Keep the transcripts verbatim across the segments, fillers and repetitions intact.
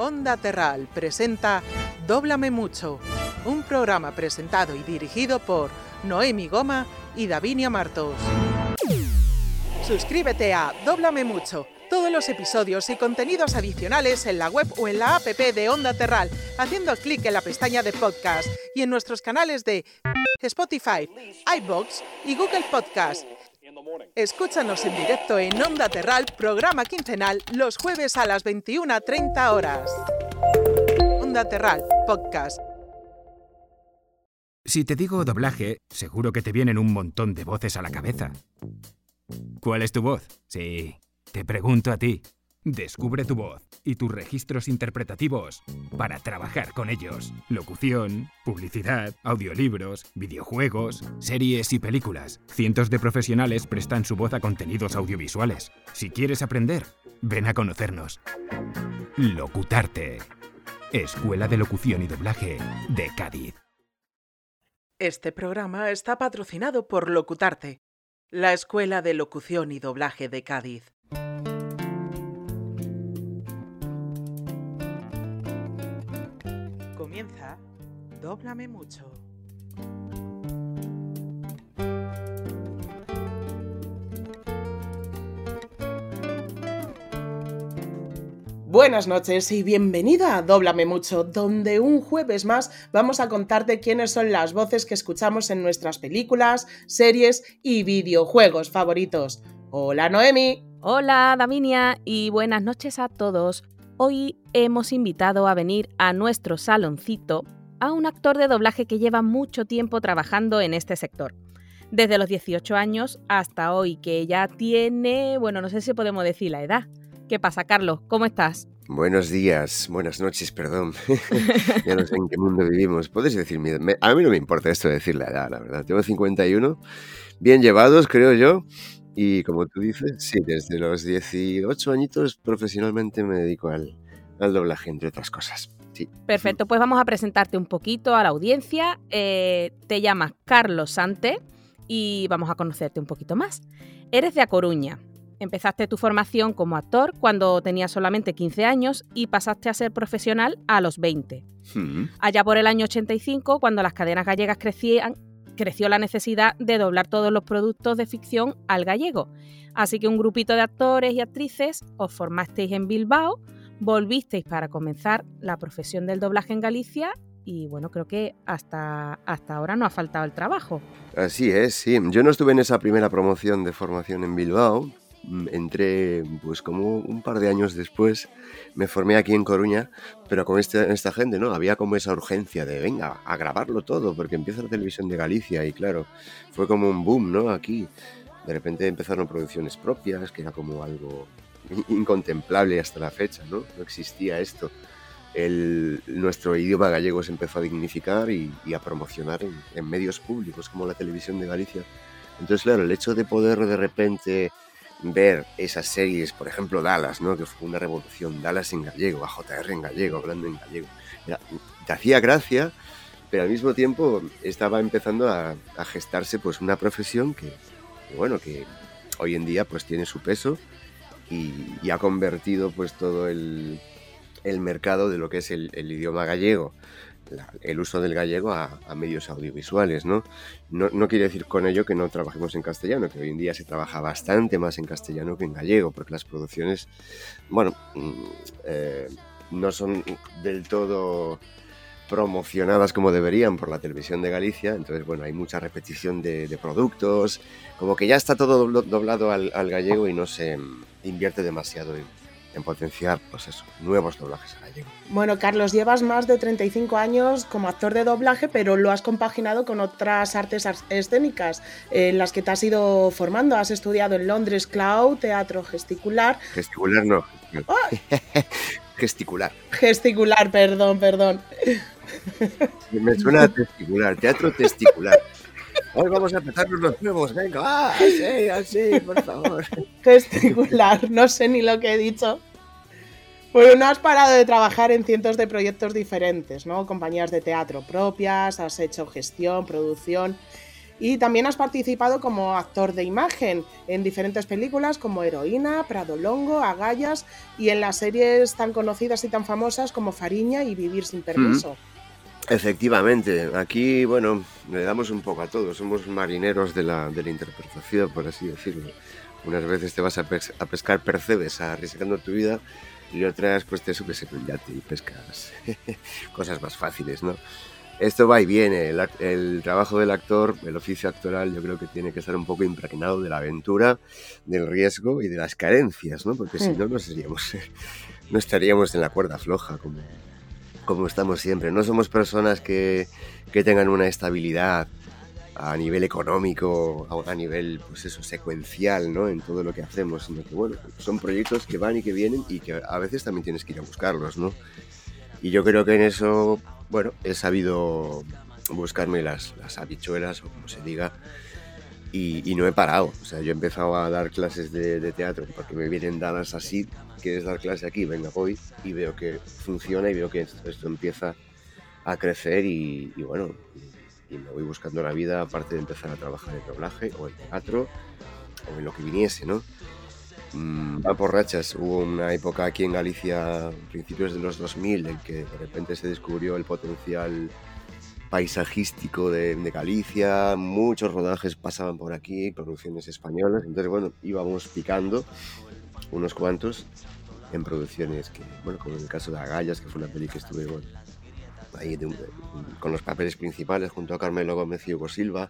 Onda Terral presenta Dóblame Mucho, un programa presentado y dirigido por Noemi Goma y Davinia Martos. Suscríbete a Dóblame Mucho, todos los episodios y contenidos adicionales en la web o en la app de Onda Terral, haciendo clic en la pestaña de podcast y en nuestros canales de Spotify, iVoox y Google Podcast. Escúchanos en directo en Onda Terral, programa quincenal, los jueves a las veintiuna treinta horas. Onda Terral, podcast. Si te digo doblaje, seguro que te vienen un montón de voces a la cabeza. ¿Cuál es tu voz? Sí, te pregunto a ti. Descubre tu voz y tus registros interpretativos para trabajar con ellos. Locución, publicidad, audiolibros, videojuegos, series y películas. Cientos de profesionales prestan su voz a contenidos audiovisuales. Si quieres aprender, ven a conocernos. Locutarte. Escuela de Locución y Doblaje de Cádiz. Este programa está patrocinado por Locutarte, la Escuela de Locución y Doblaje de Cádiz. Comienza Dóblame Mucho. Buenas noches y bienvenida a Dóblame Mucho, donde un jueves más vamos a contarte quiénes son las voces que escuchamos en nuestras películas, series y videojuegos favoritos. Hola Noemi. Hola Davinia y buenas noches a todos. Hoy hemos invitado a venir a nuestro saloncito a un actor de doblaje que lleva mucho tiempo trabajando en este sector. Desde los dieciocho años hasta hoy, que ya tiene, bueno, no sé si podemos decir la edad. ¿Qué pasa, Carlos? ¿Cómo estás? Buenos días, buenas noches, perdón. Ya no sé en qué mundo vivimos. Puedes decirme, me, a mí no me importa esto de decir la edad, la verdad. Tengo cincuenta y uno, bien llevados, creo yo. Y como tú dices, sí, desde los dieciocho añitos profesionalmente me dedico al, al doblaje, entre otras cosas. Sí. Perfecto, pues vamos a presentarte un poquito a la audiencia. Eh, te llamas Carlos Sante y vamos a conocerte un poquito más. Eres de A Coruña. Empezaste tu formación como actor cuando tenías solamente quince años y pasaste a ser profesional a los veinte. Mm. Allá por el año ochenta y cinco, cuando las cadenas gallegas crecían, creció la necesidad de doblar todos los productos de ficción al gallego. Así que un grupito de actores y actrices os formasteis en Bilbao, volvisteis para comenzar la profesión del doblaje en Galicia y bueno, creo que hasta, hasta ahora no ha faltado el trabajo. Así es, sí. Yo no estuve en esa primera promoción de formación en Bilbao. Entré pues como un par de años después, me formé aquí en Coruña, pero con este, esta gente, ¿no? Había como esa urgencia de, venga, a grabarlo todo, porque empieza la televisión de Galicia y claro, fue como un boom, ¿no? Aquí, de repente empezaron producciones propias, que era como algo incontemplable hasta la fecha, ¿no? No existía esto. El, nuestro idioma gallego se empezó a dignificar y, y a promocionar en, en medios públicos como la televisión de Galicia. Entonces, claro, el hecho de poder de repente ver esas series, por ejemplo Dallas, ¿no? Que fue una revolución, Dallas en gallego, A J R en gallego, hablando en gallego, era, te hacía gracia, pero al mismo tiempo estaba empezando a, a gestarse pues una profesión que, que, bueno, que hoy en día pues tiene su peso y, y ha convertido pues todo el, el mercado de lo que es el, el idioma gallego, la, el uso del gallego a, a medios audiovisuales, ¿no? ¿no? No quiere decir con ello que no trabajemos en castellano, que hoy en día se trabaja bastante más en castellano que en gallego, porque las producciones, bueno, eh, no son del todo promocionadas como deberían por la televisión de Galicia, entonces, bueno, hay mucha repetición de, de productos, como que ya está todo doblado al, al gallego y no se invierte demasiado en en potenciar, pues eso, nuevos doblajes a gallego. Bueno, Carlos, llevas más de treinta y cinco años como actor de doblaje, pero lo has compaginado con otras artes escénicas en las que te has ido formando. Has estudiado en Londres Cloud, teatro gesticular. Gesticular no. ¡Oh! Gesticular. Gesticular, perdón, perdón. Me suena a testicular, teatro testicular. Hoy vamos a empezarnos los nuevos, venga, ah, así, así, por favor. Gesticular, no sé ni lo que he dicho. Bueno, no has parado de trabajar en cientos de proyectos diferentes, ¿no? Compañías de teatro propias, has hecho gestión, producción. Y también has participado como actor de imagen en diferentes películas como Heroína, Prado Longo, Agallas y en las series tan conocidas y tan famosas como Fariña y Vivir sin permiso. Efectivamente, aquí, bueno, le damos un poco a todo, somos marineros de la, de la interpretación, por así decirlo. Unas veces te vas a, pes- a pescar percebes arriesgando tu vida y otras pues te subes en un yate y pescas cosas más fáciles, ¿no? Esto va y viene, el, ac- el trabajo del actor, el oficio actoral, yo creo que tiene que estar un poco impregnado de la aventura, del riesgo y de las carencias, ¿no? Porque si Mm. no, no seríamos, no estaríamos en la cuerda floja como, como estamos siempre. No somos personas que, que tengan una estabilidad a nivel económico, a, a nivel, pues eso, secuencial, ¿no? En todo lo que hacemos, sino que, bueno, son proyectos que van y que vienen y que a veces también tienes que ir a buscarlos, ¿no? Y yo creo que en eso, bueno, he sabido buscarme las, las habichuelas, o como se diga, y, y no he parado. O sea, yo he empezado a dar clases de, de teatro porque me vienen dadas así. ¿Quieres dar clase aquí? Venga, voy y veo que funciona y veo que esto, esto empieza a crecer y, y bueno, y, y me voy buscando la vida aparte de empezar a trabajar en doblaje o en teatro o en lo que viniese, ¿no? Mm, va por rachas. Hubo una época aquí en Galicia, principios de los dos mil, en que de repente se descubrió el potencial paisajístico de, de Galicia, muchos rodajes pasaban por aquí, producciones españolas, entonces bueno, íbamos picando unos cuantos en producciones que, bueno, como en el caso de Agallas, que fue una peli que estuve, bueno, ahí de un- de- con los papeles principales junto a Carmelo Gómez y Hugo Silva,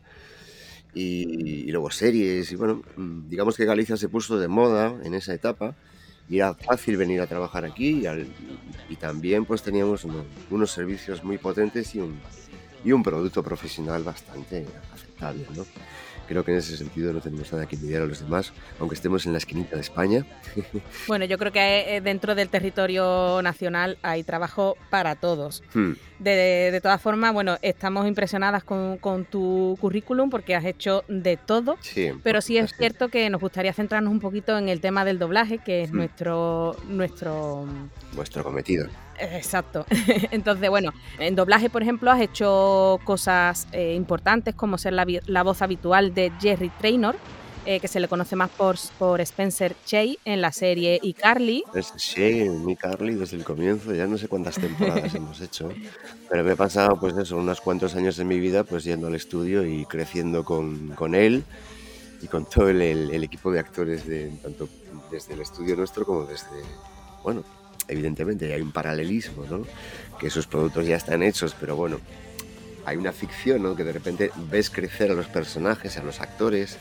y, y luego series, y bueno, mm, digamos que Galicia se puso de moda en esa etapa, y era fácil venir a trabajar aquí, y, al- y- y también pues teníamos uno- unos servicios muy potentes y un, y un producto profesional bastante aceptable, ¿no? Creo que en ese sentido no tenemos nada que envidiar a los demás, aunque estemos en la esquinita de España. Bueno, yo creo que eh, dentro del territorio nacional hay trabajo para todos. Hmm, De, de todas formas, bueno, estamos impresionadas con, con tu currículum porque has hecho de todo, sí, pero pues sí es así. cierto que nos gustaría centrarnos un poquito en el tema del doblaje, que es Hmm, nuestro, nuestro vuestro cometido. Exacto. Entonces, bueno, en doblaje, por ejemplo, has hecho cosas eh, importantes como ser la, vi- la voz habitual de Jerry Traynor, eh, que se le conoce más por, por Spencer Chey en la serie iCarly. Es Shane y Carly desde el comienzo, ya no sé cuántas temporadas hemos hecho, pero me he pasado pues eso, unos cuantos años de mi vida pues yendo al estudio y creciendo con, con él y con todo el, el- el equipo de actores de tanto desde el estudio nuestro como desde, bueno, evidentemente hay un paralelismo, ¿no? Que esos productos ya están hechos, pero bueno, hay una ficción, ¿no? Que de repente ves crecer a los personajes, a los actores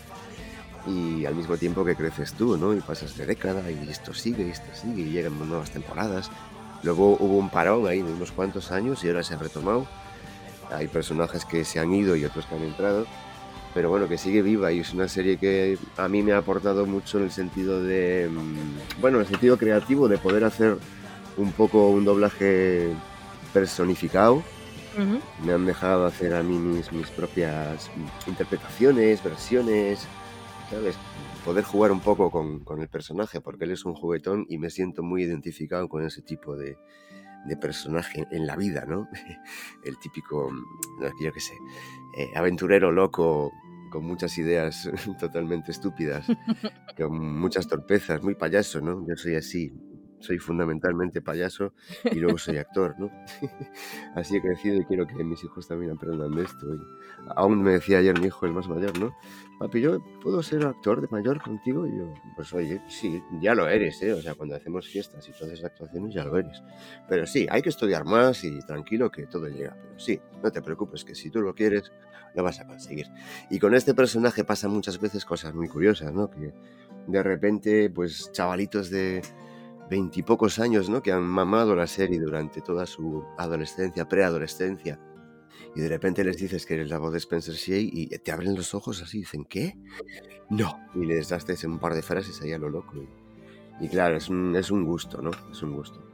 y al mismo tiempo que creces tú, ¿no? Y pasas de década y esto sigue, y esto sigue y llegan nuevas temporadas. Luego hubo un parón ahí de unos cuantos años y ahora se ha retomado. Hay personajes que se han ido y otros que han entrado, pero bueno, que sigue viva y es una serie que a mí me ha aportado mucho en el sentido de, mm, bueno, en el sentido creativo de poder hacer un poco un doblaje personificado. Ujú. Me han dejado hacer a mí mis, mis propias mm, interpretaciones, versiones, ¿sabes? Poder jugar un poco con, con el personaje, porque él es un juguetón y me siento muy identificado con ese tipo de, de personaje en la vida, ¿no? El típico, mm, yo qué sé, eh, aventurero loco, con muchas ideas totalmente estúpidas, con muchas torpezas, muy payaso, ¿no? Yo soy así, soy fundamentalmente payaso y luego soy actor, ¿no? Así he crecido y quiero que mis hijos también aprendan de esto. Y aún me decía ayer mi hijo, el más mayor, ¿no? Papi, ¿yo puedo ser actor de mayor contigo? Y yo, pues oye, sí, ya lo eres, ¿eh? O sea, cuando hacemos fiestas y tú haces actuaciones, ya lo eres. Pero sí, hay que estudiar más y tranquilo que todo llega. Pero sí, no te preocupes, que si tú lo quieres, lo vas a conseguir. Y con este personaje pasan muchas veces cosas muy curiosas, ¿no? Que de repente, pues chavalitos de veintipocos años, ¿no? Que han mamado la serie durante toda su adolescencia, preadolescencia, y de repente les dices que eres la voz de Spencer Shea y te abren los ojos así y dicen, ¿qué? No. Y les das un par de frases ahí a lo loco. Y, y claro, es un, es un gusto, ¿no? Es un gusto.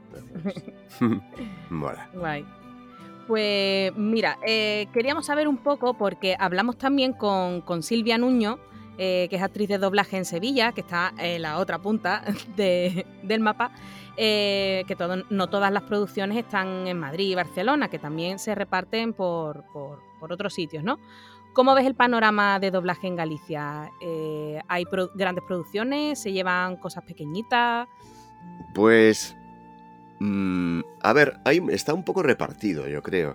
Mola. Guay. Pues mira, eh, queríamos saber un poco, porque hablamos también con, con Silvia Nuño, eh, que es actriz de doblaje en Sevilla, que está en la otra punta de, del mapa, eh, que todo, no todas las producciones están en Madrid y Barcelona, que también se reparten por, por, por otros sitios, ¿no? cómo ves el panorama de doblaje en Galicia? Eh, ¿Hay pro- grandes producciones? ¿Se llevan cosas pequeñitas? Pues, mm, a ver, hay, está un poco repartido, yo creo.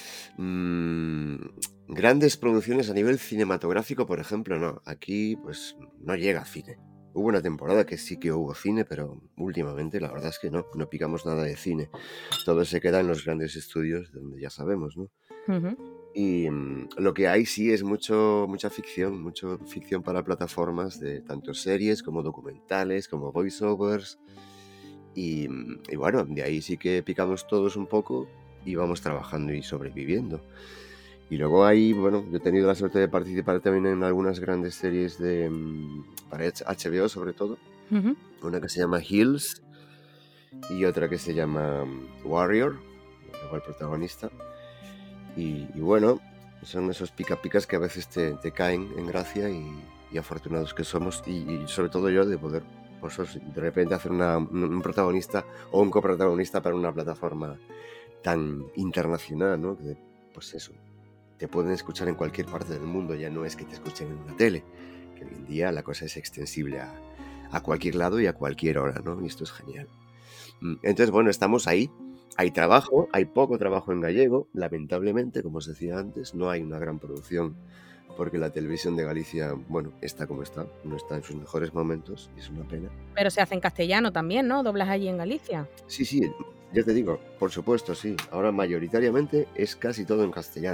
Mm, grandes producciones a nivel cinematográfico, por ejemplo, no. Aquí, pues, no llega cine. Hubo una temporada que sí que hubo cine, pero últimamente la verdad es que no, no picamos nada de cine. Todo se queda en los grandes estudios, donde ya sabemos, ¿no? Ujú. Y mm, lo que hay sí es mucho, mucha ficción, mucho ficción para plataformas de tanto series como documentales, como voiceovers. Y, mm, y bueno, de ahí sí que picamos todos un poco y vamos trabajando y sobreviviendo. Y luego ahí, bueno, yo he tenido la suerte de participar también en algunas grandes series de mm, para H B O sobre todo. Ujú. Una que se llama Hills y otra que se llama mm, Warrior, igual protagonista. Y, y bueno, son esos pica picas que a veces te, te caen en gracia y, y afortunados que somos. Y, y sobre todo yo de poder, pues, de repente hacer una, un protagonista o un coprotagonista para una plataforma tan internacional, ¿no? Que, pues eso, te pueden escuchar en cualquier parte del mundo, ya no es que te escuchen en una tele, que hoy en día la cosa es extensible a, a cualquier lado y a cualquier hora, ¿no? Y esto es genial. Entonces, bueno, estamos ahí. Hay trabajo, hay poco trabajo en gallego, lamentablemente, como os decía antes, no hay una gran producción porque la televisión de Galicia, bueno, está como está, no está en sus mejores momentos y es una pena. Pero se hace en castellano también, ¿no? ¿Doblas allí en Galicia? Sí, sí, ya te digo, por supuesto, sí. Ahora mayoritariamente es casi todo en castellano.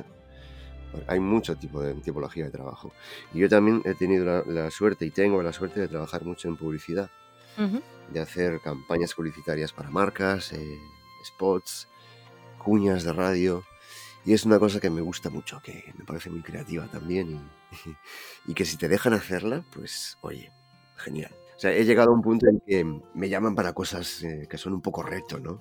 Hay mucho tipo de tipología de trabajo. Y yo también he tenido la, la suerte y tengo la suerte de trabajar mucho en publicidad, Ujú. de hacer campañas publicitarias para marcas, eh, spots, cuñas de radio. Y es una cosa que me gusta mucho, que me parece muy creativa también. Y, y que si te dejan hacerla, pues, oye, genial. O sea, he llegado a un punto en que me llaman para cosas eh, que son un poco reto, ¿no?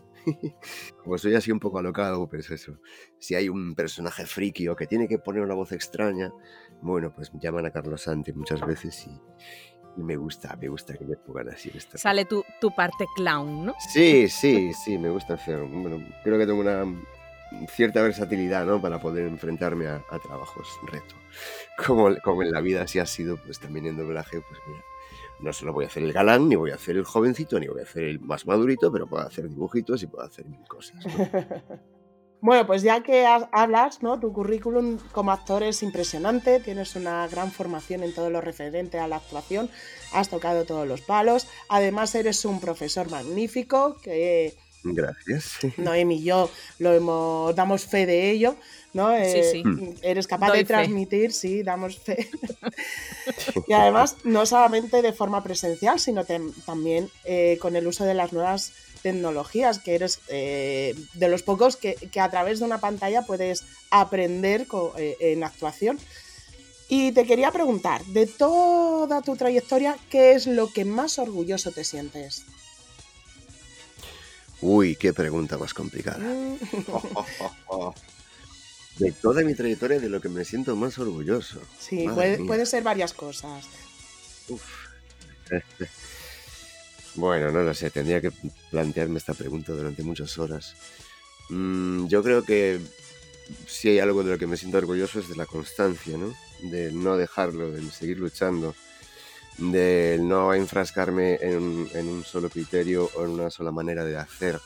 Como soy así un poco alocado, pues eso. Si hay un personaje friki o que tiene que poner una voz extraña, bueno, pues me llaman a Carlos Sante muchas veces y, y me gusta, me gusta que me pongan así en esta. Sale tu, tu parte clown, ¿no? Sí, sí, sí, me gusta hacer. Bueno, creo que tengo una cierta versatilidad, ¿no? Para poder enfrentarme a, a trabajos reto. Como, como en la vida así ha sido, pues también en doblaje, pues mira, no solo voy a hacer el galán, ni voy a hacer el jovencito, ni voy a hacer el más madurito, pero puedo hacer dibujitos y puedo hacer mil cosas, ¿no? Bueno, pues ya que has- hablas, ¿no? Tu currículum como actor es impresionante, tienes una gran formación en todo lo referente a la actuación, has tocado todos los palos, además eres un profesor magnífico, que Gracias. Noemi y yo lo hemos, damos fe de ello, ¿no? Sí, Eh, sí. Eres capaz Doy de fe. transmitir, sí, damos fe. Y además, no solamente de forma presencial, sino tem- también eh, con el uso de las nuevas tecnologías, que eres eh, de los pocos que, que a través de una pantalla puedes aprender co- eh, en actuación. Y te quería preguntar, de toda tu trayectoria, ¿qué es lo que más orgulloso te sientes? Uy, qué pregunta más complicada. Mm. De toda mi trayectoria, de lo que me siento más orgulloso. Sí, Madre puede, mía. puede ser varias cosas. Uf. Bueno, no lo sé, tendría que plantearme esta pregunta durante muchas horas. Mm, yo creo que si hay algo de lo que me siento orgulloso es de la constancia, ¿no? De no dejarlo, de seguir luchando, de no enfrascarme en un, en un solo criterio o en una sola manera de hacer,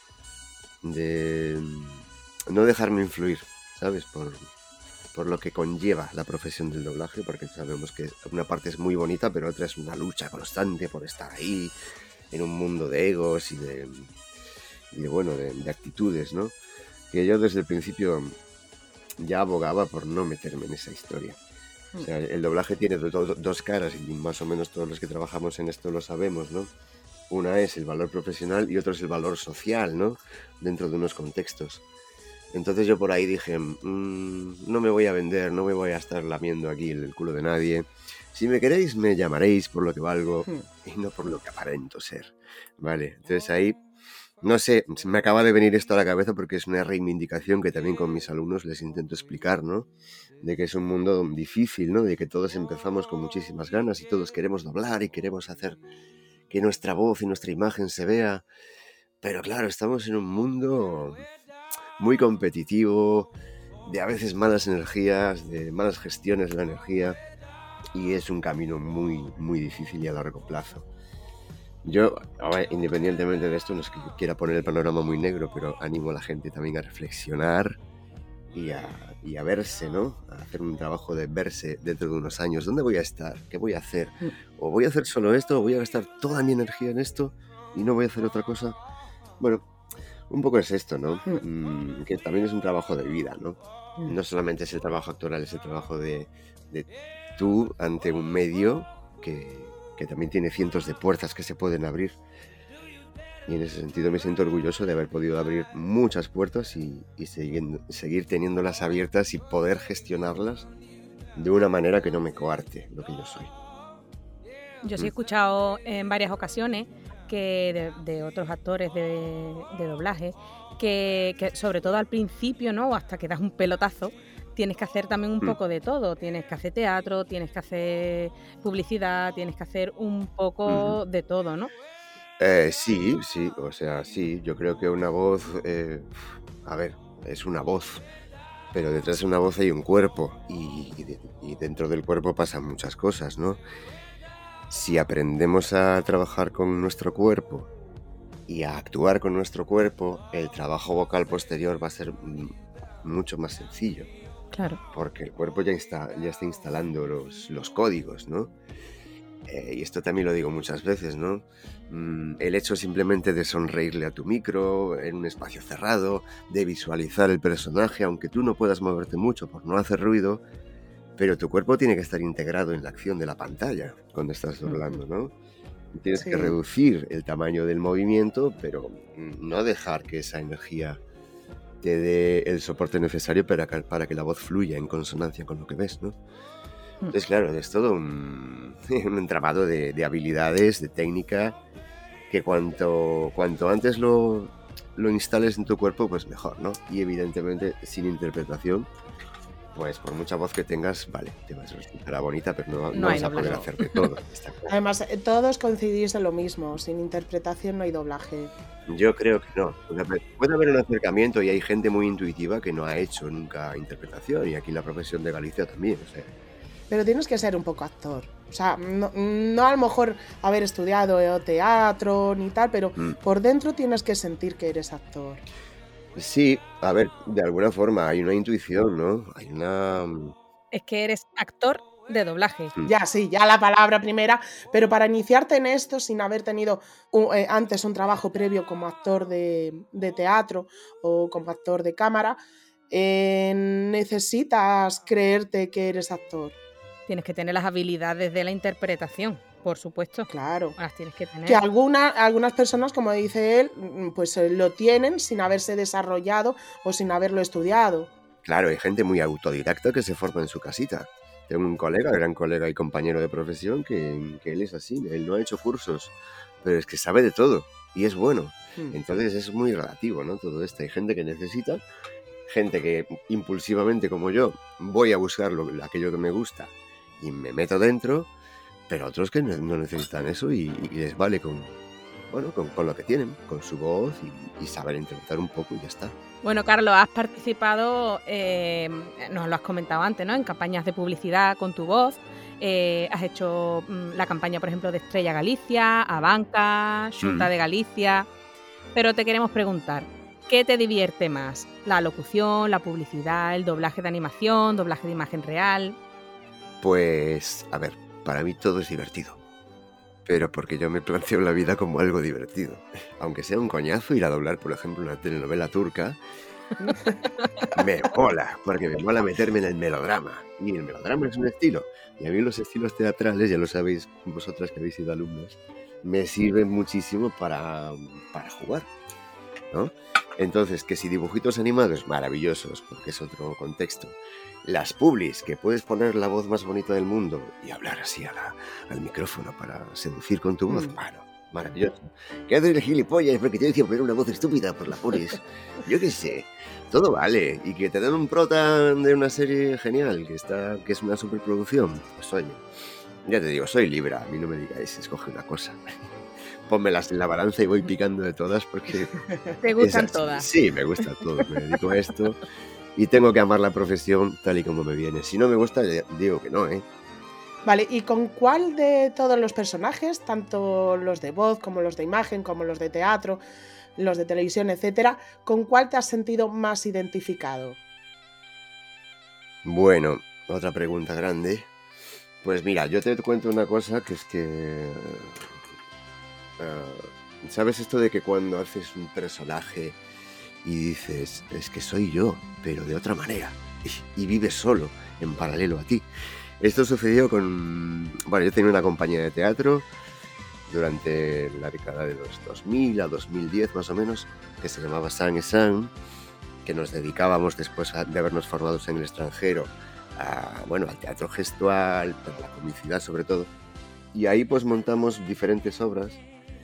de no dejarme influir, ¿sabes? Por, por lo que conlleva la profesión del doblaje, porque sabemos que una parte es muy bonita, pero otra es una lucha constante por estar ahí, en un mundo de egos y de, y de bueno, de, de actitudes, ¿no? Que yo desde el principio ya abogaba por no meterme en esa historia. O sea, el doblaje tiene do, do, dos caras y más o menos todos los que trabajamos en esto lo sabemos, ¿no? Una es el valor profesional y otro es el valor social, ¿no? Dentro de unos contextos. Entonces yo por ahí dije, mmm, no me voy a vender, no me voy a estar lamiendo aquí el, el culo de nadie. Si me queréis, me llamaréis por lo que valgo y no por lo que aparento ser, ¿vale? Entonces ahí, no sé, me acaba de venir esto a la cabeza porque es una reivindicación que también con mis alumnos les intento explicar, ¿no? De que es un mundo difícil, ¿no? De que todos empezamos con muchísimas ganas y todos queremos doblar y queremos hacer que nuestra voz y nuestra imagen se vea. Pero claro, estamos en un mundo muy competitivo, de a veces malas energías, de malas gestiones de la energía, y es un camino muy, muy difícil y a largo plazo. Yo, ahora, independientemente de esto, no es que quiera poner el panorama muy negro, pero animo a la gente también a reflexionar y a, y a verse, ¿no? A hacer un trabajo de verse dentro de unos años. ¿Dónde voy a estar? ¿Qué voy a hacer? ¿O voy a hacer solo esto? ¿O voy a gastar toda mi energía en esto y no voy a hacer otra cosa? Bueno, un poco es esto, ¿no? Mm, que también es un trabajo de vida, ¿no? No solamente es el trabajo actoral, es el trabajo de, de tú ante un medio que, que también tiene cientos de puertas que se pueden abrir. Y en ese sentido me siento orgulloso de haber podido abrir muchas puertas y, y seguir, seguir teniéndolas abiertas y poder gestionarlas de una manera que no me coarte lo que yo soy. Yo sí he escuchado en varias ocasiones que de, de otros actores de, de doblaje que, que sobre todo al principio, ¿no? Hasta que das un pelotazo, tienes que hacer también un mm. poco de todo. Tienes que hacer teatro, tienes que hacer publicidad, tienes que hacer un poco mm. de todo, ¿no? Eh, sí, sí, o sea, sí, yo creo que una voz, eh, a ver, es una voz, pero detrás de una voz hay un cuerpo y, y, de, y dentro del cuerpo pasan muchas cosas, ¿no? Si aprendemos a trabajar con nuestro cuerpo y a actuar con nuestro cuerpo, el trabajo vocal posterior va a ser mucho más sencillo. Claro. Porque el cuerpo ya está, ya está instalando los, los códigos, ¿no? Eh, y esto también lo digo muchas veces, ¿no? Mm, el hecho simplemente de sonreírle a tu micro en un espacio cerrado, de visualizar el personaje, aunque tú no puedas moverte mucho por no hacer ruido, pero tu cuerpo tiene que estar integrado en la acción de la pantalla cuando estás doblando, ¿no? Tienes sí. que reducir el tamaño del movimiento, pero no dejar que esa energía te dé el soporte necesario para que, para que la voz fluya en consonancia con lo que ves, ¿no? Entonces, claro, es todo un, un entramado de, de habilidades, de técnica, que cuanto, cuanto antes lo, lo instales en tu cuerpo, pues mejor, ¿no? Y evidentemente, sin interpretación, pues por mucha voz que tengas, vale, te vas a resultar bonita, pero no, no, no vas a poder hacer de todo. Además, todos coincidís en lo mismo, sin interpretación no hay doblaje. Yo creo que no. Puede haber un acercamiento y hay gente muy intuitiva que no ha hecho nunca interpretación, y aquí la profesión de Galicia también, o sea. Pero tienes que ser un poco actor. O sea, no, no a lo mejor haber estudiado teatro ni tal, pero mm. por dentro tienes que sentir que eres actor. Sí, a ver, de alguna forma hay una intuición, ¿no? Hay una... Es que eres actor de doblaje. Mm. Ya, sí, ya la palabra primera, pero para iniciarte en esto sin haber tenido un, eh, antes un trabajo previo como actor de, de teatro o como actor de cámara, eh, necesitas creerte que eres actor. Tienes que tener las habilidades de la interpretación, por supuesto. Claro. Las tienes que tener. Que alguna, algunas personas, como dice él, pues lo tienen sin haberse desarrollado o sin haberlo estudiado. Claro, hay gente muy autodidacta que se forma en su casita. Tengo un colega, gran colega y compañero de profesión, que, que él es así. Él no ha hecho cursos, pero es que sabe de todo y es bueno. Hmm. Entonces es muy relativo, ¿no? Todo esto. Hay gente que necesita, gente que impulsivamente, como yo, voy a buscar lo, aquello que me gusta y me meto dentro, pero otros que no necesitan eso y, y les vale con, bueno, con, con lo que tienen, con su voz y, y saber interpretar un poco y ya está. Bueno, Carlos, has participado, eh, nos lo has comentado antes, ¿no? En campañas de publicidad con tu voz. Eh, has hecho mm, la campaña, por ejemplo, de Estrella Galicia, Abanca, Xunta mm. de Galicia. Pero te queremos preguntar, ¿qué te divierte más? ¿La locución, la publicidad, el doblaje de animación, doblaje de imagen real? Pues, a ver, para mí todo es divertido. Pero porque yo me planteo la vida como algo divertido. Aunque sea un coñazo ir a doblar, por ejemplo, una telenovela turca, me mola, porque me mola meterme en el melodrama. Y el melodrama es un estilo. Y a mí los estilos teatrales, ya lo sabéis vosotras que habéis sido alumnos, me sirven muchísimo para, para jugar, ¿no? Entonces, que si dibujitos animados, maravillosos, porque es otro contexto. Las publis, que puedes poner la voz más bonita del mundo y hablar así a la, al micrófono para seducir con tu voz, mm. bueno, maravilloso. ¿Qué haces de gilipollas? Porque te decía poner una voz estúpida por la pones. Yo qué sé, todo vale. Y que te den un prota de una serie genial, que está que es una superproducción, pues oye, ya te digo, soy libre, a mí no me digáis, escoge una cosa. Pónmelas en la balanza y voy picando de todas porque... ¿Te gustan todas? Sí, me gusta todo, me dedico a esto. y tengo que amar la profesión tal y como me viene. Si no me gusta, digo que no, ¿eh? Vale, ¿y con cuál de todos los personajes, tanto los de voz como los de imagen, como los de teatro, los de televisión, etcétera, con cuál te has sentido más identificado? Bueno, otra pregunta grande. Pues mira, yo te cuento una cosa que es que... Uh, ¿sabes esto de que cuando haces un personaje y dices, es que soy yo, pero de otra manera, y, y vives solo, en paralelo a ti? Esto sucedió con... Bueno, yo tenía una compañía de teatro durante la década de los dos mil a dos mil diez más o menos, que se llamaba Sang et Sang, que nos dedicábamos después de habernos formado en el extranjero a, bueno, al teatro gestual, a la comicidad sobre todo. Y ahí pues montamos diferentes obras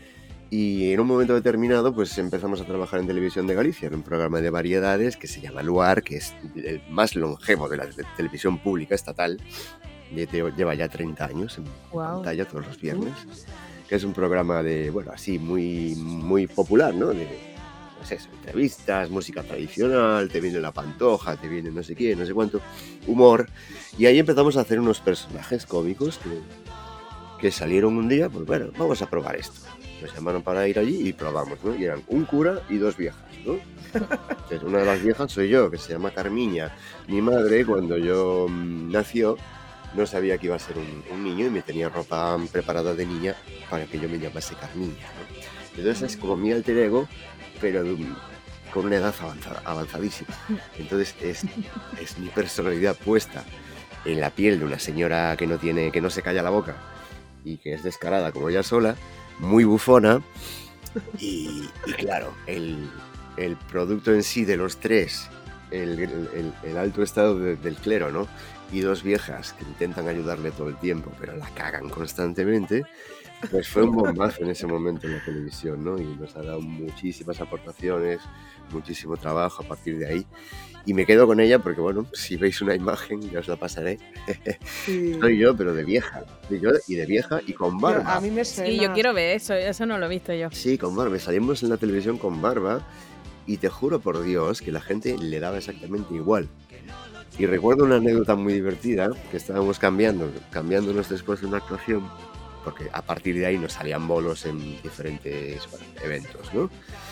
y en un momento determinado pues empezamos a trabajar en Televisión de Galicia, en un programa de variedades que se llama Luar, que es el más longevo de la televisión pública estatal. Lleva ya treinta años en wow. pantalla todos los viernes, que es un programa de, bueno, así muy, muy popular, ¿no? De, pues eso, entrevistas, música tradicional, te viene La Pantoja, te viene no sé qué, no sé cuánto, humor. Y ahí empezamos a hacer unos personajes cómicos que, que salieron un día, pues bueno, vamos a probar esto. Nos llamaron para ir allí y probamos, ¿no? Y eran un cura y dos viejas, ¿no? Entonces, una de las viejas soy yo, que se llama Carmiña. Mi madre, cuando yo mmm, nació, no sabía que iba a ser un, un niño y me tenía ropa preparada de niña para que yo me llamase Carmiña, ¿no? Entonces es como mi alter ego, pero de un, con una edad avanzada, avanzadísima. Entonces es, es mi personalidad puesta en la piel de una señora que no tiene, que no se calla la boca y que es descarada como ella sola, muy bufona. Y, y claro, el, el producto en sí de los tres, el, el, el alto estado de, del clero, ¿no? Y dos viejas que intentan ayudarle todo el tiempo, pero la cagan constantemente, pues fue un bombazo en ese momento en la televisión, ¿no? Y nos ha dado muchísimas aportaciones, muchísimo trabajo a partir de ahí. Y me quedo con ella porque, bueno, si veis una imagen, ya os la pasaré. Sí. Soy yo, pero de vieja. Soy yo y de vieja y con barba. Yo, a mí me suena. Sí, yo quiero ver eso, eso no lo he visto yo. Sí, con barba. Salimos en la televisión con barba y te juro por Dios que la gente le daba exactamente igual. Y recuerdo una anécdota muy divertida, que estábamos cambiando, cambiándonos después de una actuación, porque a partir de ahí nos salían bolos en diferentes, bueno, eventos, ¿no?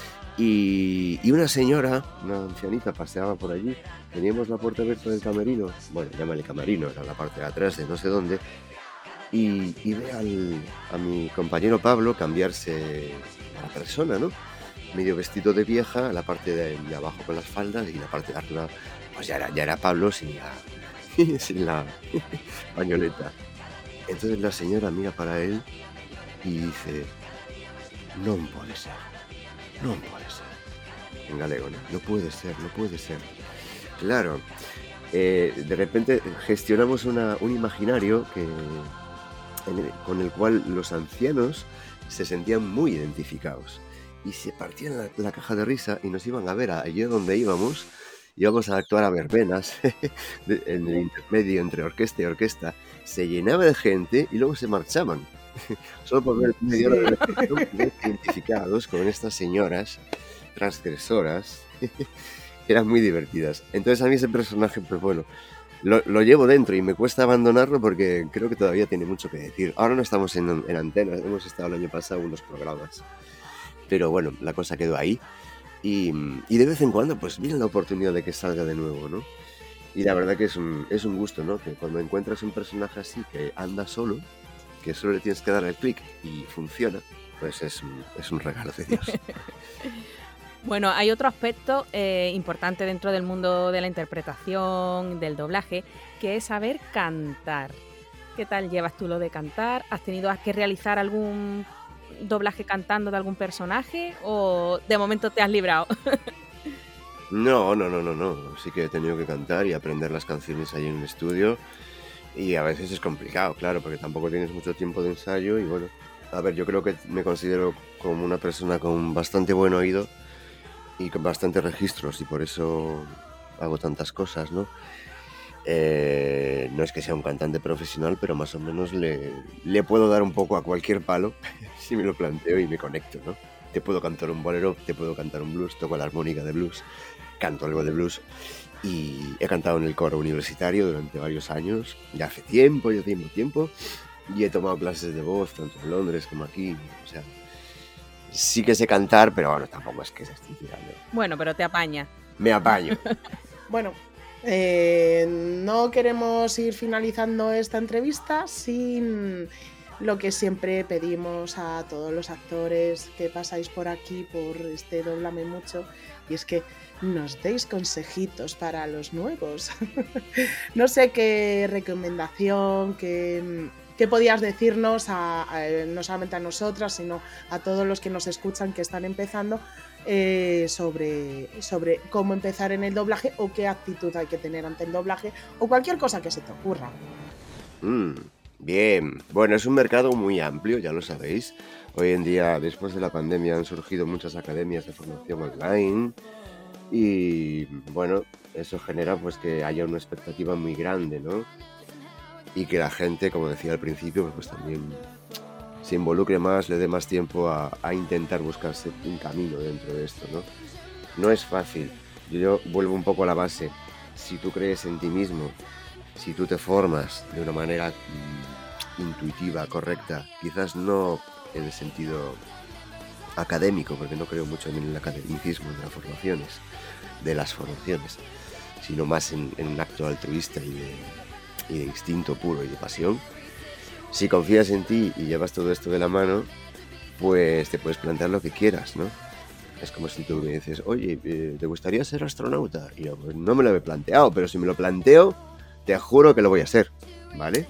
Y, y una señora, una ancianita, paseaba por allí, teníamos la puerta abierta del camerino, bueno, llámale camerino, era la parte de atrás de no sé dónde, y, y ve al, a mi compañero Pablo cambiarse a la persona, ¿no? Medio vestido de vieja, la parte de, de abajo con las faldas y la parte de arriba, pues ya era, ya era Pablo sin la, sin la pañoleta. Entonces la señora mira para él y dice, no puede ser, no puede ser. En galego, ¿no? No puede ser, no puede ser. Claro, eh, de repente gestionamos una, un imaginario que, en el, con el cual los ancianos se sentían muy identificados y se partían la, la caja de risa y nos iban a ver allí donde íbamos. Íbamos a actuar a verbenas en el intermedio entre orquesta y orquesta. Se llenaba de gente y luego se marchaban. Solo por ver medio hora de la identificados con estas señoras transgresoras. Eran muy divertidas. Entonces a mí ese personaje, pues bueno, lo, lo llevo dentro y me cuesta abandonarlo porque creo que todavía tiene mucho que decir. Ahora no estamos en, en antena, hemos estado el año pasado en unos programas. Pero bueno, la cosa quedó ahí. Y, y de vez en cuando pues viene la oportunidad de que salga de nuevo, ¿no? Y la verdad que es un, es un gusto, ¿no? Que cuando encuentras un personaje así que anda solo, que solo le tienes que dar el clic y funciona, pues es un, es un regalo de Dios. Bueno, hay otro aspecto eh, importante dentro del mundo de la interpretación, del doblaje, que es saber cantar. ¿Qué tal llevas tú lo de cantar? ¿Has tenido que realizar algún doblaje cantando de algún personaje o de momento te has librado? No, no, no, no, no. Sí que he tenido que cantar y aprender las canciones ahí en el estudio y a veces es complicado, claro, porque tampoco tienes mucho tiempo de ensayo y bueno, a ver, yo creo que me considero como una persona con bastante buen oído y con bastantes registros y por eso hago tantas cosas, ¿no? Eh, no es que sea un cantante profesional, pero más o menos le, le puedo dar un poco a cualquier palo si me lo planteo y me conecto, ¿no? Te puedo cantar un bolero, te puedo cantar un blues, toco la armónica de blues. canto algo de blues y he cantado en el coro universitario durante varios años, ya hace tiempo, ya tiempo, tiempo, y he tomado clases de voz tanto en Londres como aquí, o sea, sí que sé cantar, pero bueno, tampoco es que se esté tirando. Bueno, pero te apaña. Me apaño. Bueno, eh, no queremos ir finalizando esta entrevista sin lo que siempre pedimos a todos los actores que pasáis por aquí, por este Dóblame Mucho, y es que nos deis consejitos para los nuevos. No sé qué recomendación, qué, qué podías decirnos, a, a, no solamente a nosotras, sino a todos los que nos escuchan que están empezando, eh, sobre, sobre cómo empezar en el doblaje o qué actitud hay que tener ante el doblaje o cualquier cosa que se te ocurra. Mm, bien, bueno, es un mercado muy amplio, ya lo sabéis. Hoy en día, después de la pandemia, han surgido muchas academias de formación online y, bueno, eso genera pues que haya una expectativa muy grande, ¿no? Y que la gente, como decía al principio, pues también se involucre más, le dé más tiempo a, a intentar buscarse un camino dentro de esto, ¿no? No es fácil. Yo, yo vuelvo un poco a la base. Si tú crees en ti mismo, si tú te formas de una manera mm, intuitiva, correcta, quizás no en el sentido académico, porque no creo mucho en el academicismo de las formaciones, de las formaciones, sino más en, en un acto altruista y de, y de instinto puro y de pasión. Si confías en ti y llevas todo esto de la mano, pues te puedes plantear lo que quieras, ¿no? Es como si tú me dices, oye, ¿te gustaría ser astronauta? Y yo, pues no me lo he planteado, pero si me lo planteo, te juro que lo voy a hacer, ¿vale?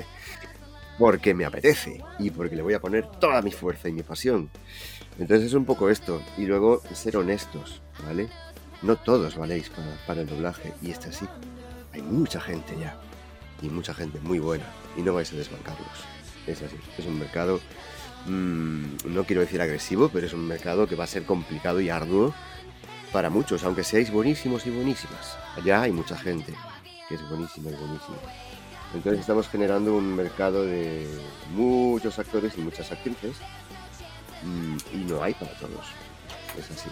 Porque me apetece y porque le voy a poner toda mi fuerza y mi pasión. Entonces es un poco esto. Y luego ser honestos, ¿vale? No todos valéis para, para el doblaje, y es así. Hay mucha gente ya, y mucha gente muy buena, y no vais a desbancarlos. Es así, es un mercado, mmm, no quiero decir agresivo, pero es un mercado que va a ser complicado y arduo para muchos, aunque seáis buenísimos y buenísimas. Allá hay mucha gente que es buenísima y buenísima. Entonces estamos generando un mercado de muchos actores y muchas actrices, mmm, y no hay para todos. Es así.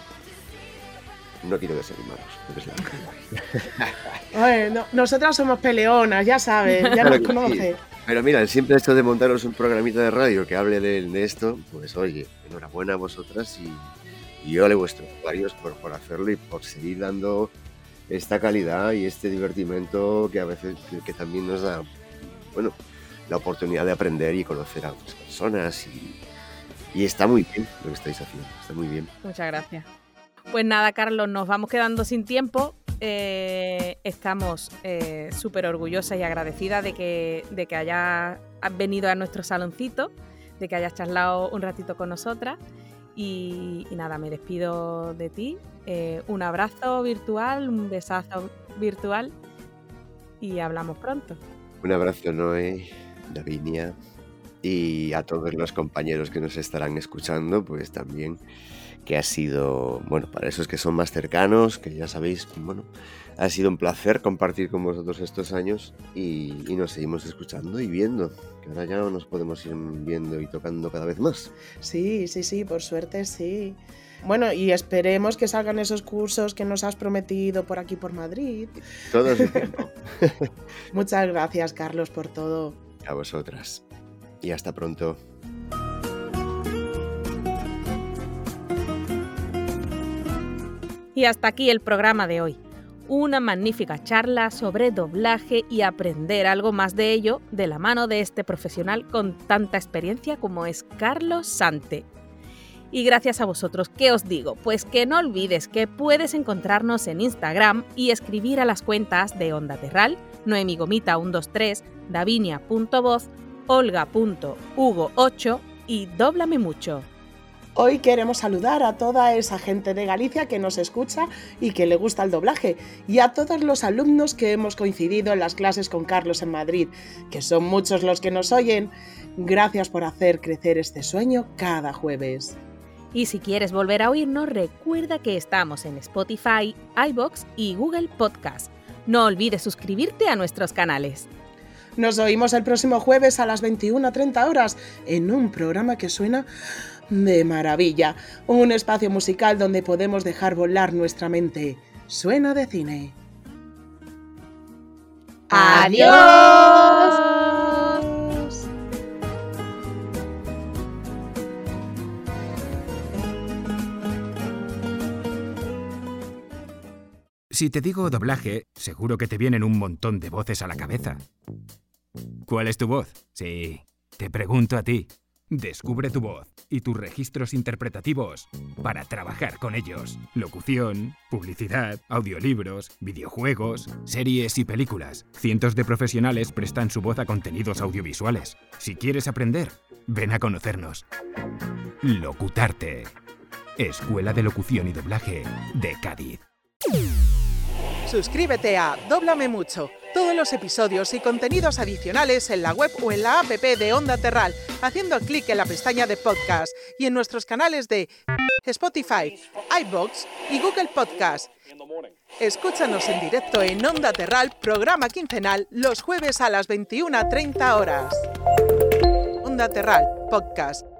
No quiero desanimaros, pero es la verdad. Bueno, nosotras somos peleonas, ya sabes, ya nos conoces. Sí. Pero mira, el simple hecho de montaros un programita de radio que hable de, de esto, pues oye, enhorabuena a vosotras y, y yo le vuestro varios por, por hacerlo y por seguir dando esta calidad y este divertimento que a veces que, que también nos da, bueno, la oportunidad de aprender y conocer a otras personas y, y está muy bien lo que estáis haciendo, está muy bien. Muchas gracias. Pues nada, Carlos, nos vamos quedando sin tiempo. Eh, estamos eh, súper orgullosas y agradecidas de que, de que hayas venido a nuestro saloncito, de que hayas charlado un ratito con nosotras. Y, y nada, me despido de ti. Eh, un abrazo virtual, un besazo virtual y hablamos pronto. Un abrazo, Noé, Davinia, y a todos los compañeros que nos estarán escuchando, pues también, que ha sido, bueno, para esos que son más cercanos, que ya sabéis, bueno, ha sido un placer compartir con vosotros estos años y, y nos seguimos escuchando y viendo, que ahora ya nos podemos ir viendo y tocando cada vez más. Sí, sí, sí, por suerte sí. Bueno, y esperemos que salgan esos cursos que nos has prometido por aquí, por Madrid. Todo su tiempo. Muchas gracias, Carlos, por todo. A vosotras. Y hasta pronto. Y hasta aquí el programa de hoy. Una magnífica charla sobre doblaje y aprender algo más de ello de la mano de este profesional con tanta experiencia como es Carlos Sante. Y gracias a vosotros, ¿qué os digo? Pues que no olvides que puedes encontrarnos en Instagram y escribir a las cuentas de Onda Terral, Noemi Gomita ciento veintitrés, Davinia punto voz, Olga punto hugo ocho y Dóblame Mucho. Hoy queremos saludar a toda esa gente de Galicia que nos escucha y que le gusta el doblaje, y a todos los alumnos que hemos coincidido en las clases con Carlos en Madrid, que son muchos los que nos oyen. Gracias por hacer crecer este sueño cada jueves. Y si quieres volver a oírnos, recuerda que estamos en Spotify, iVoox y Google Podcast. No olvides suscribirte a nuestros canales. Nos oímos el próximo jueves a las veintiuna treinta horas en un programa que suena de maravilla. Un espacio musical donde podemos dejar volar nuestra mente. Suena de cine. ¡Adiós! Si te digo doblaje, seguro que te vienen un montón de voces a la cabeza. ¿Cuál es tu voz? Sí, te pregunto a ti. Descubre tu voz y tus registros interpretativos para trabajar con ellos. Locución, publicidad, audiolibros, videojuegos, series y películas. Cientos de profesionales prestan su voz a contenidos audiovisuales. Si quieres aprender, ven a conocernos. Locutarte. Escuela de Locución y Doblaje de Cádiz. Suscríbete a Dóblame Mucho. Todos los episodios y contenidos adicionales en la web o en la app de Onda Terral, haciendo clic en la pestaña de podcast y en nuestros canales de Spotify, iVoox y Google Podcast. Escúchanos en directo en Onda Terral, programa quincenal, los jueves a las veintiuna treinta horas. Onda Terral, podcast.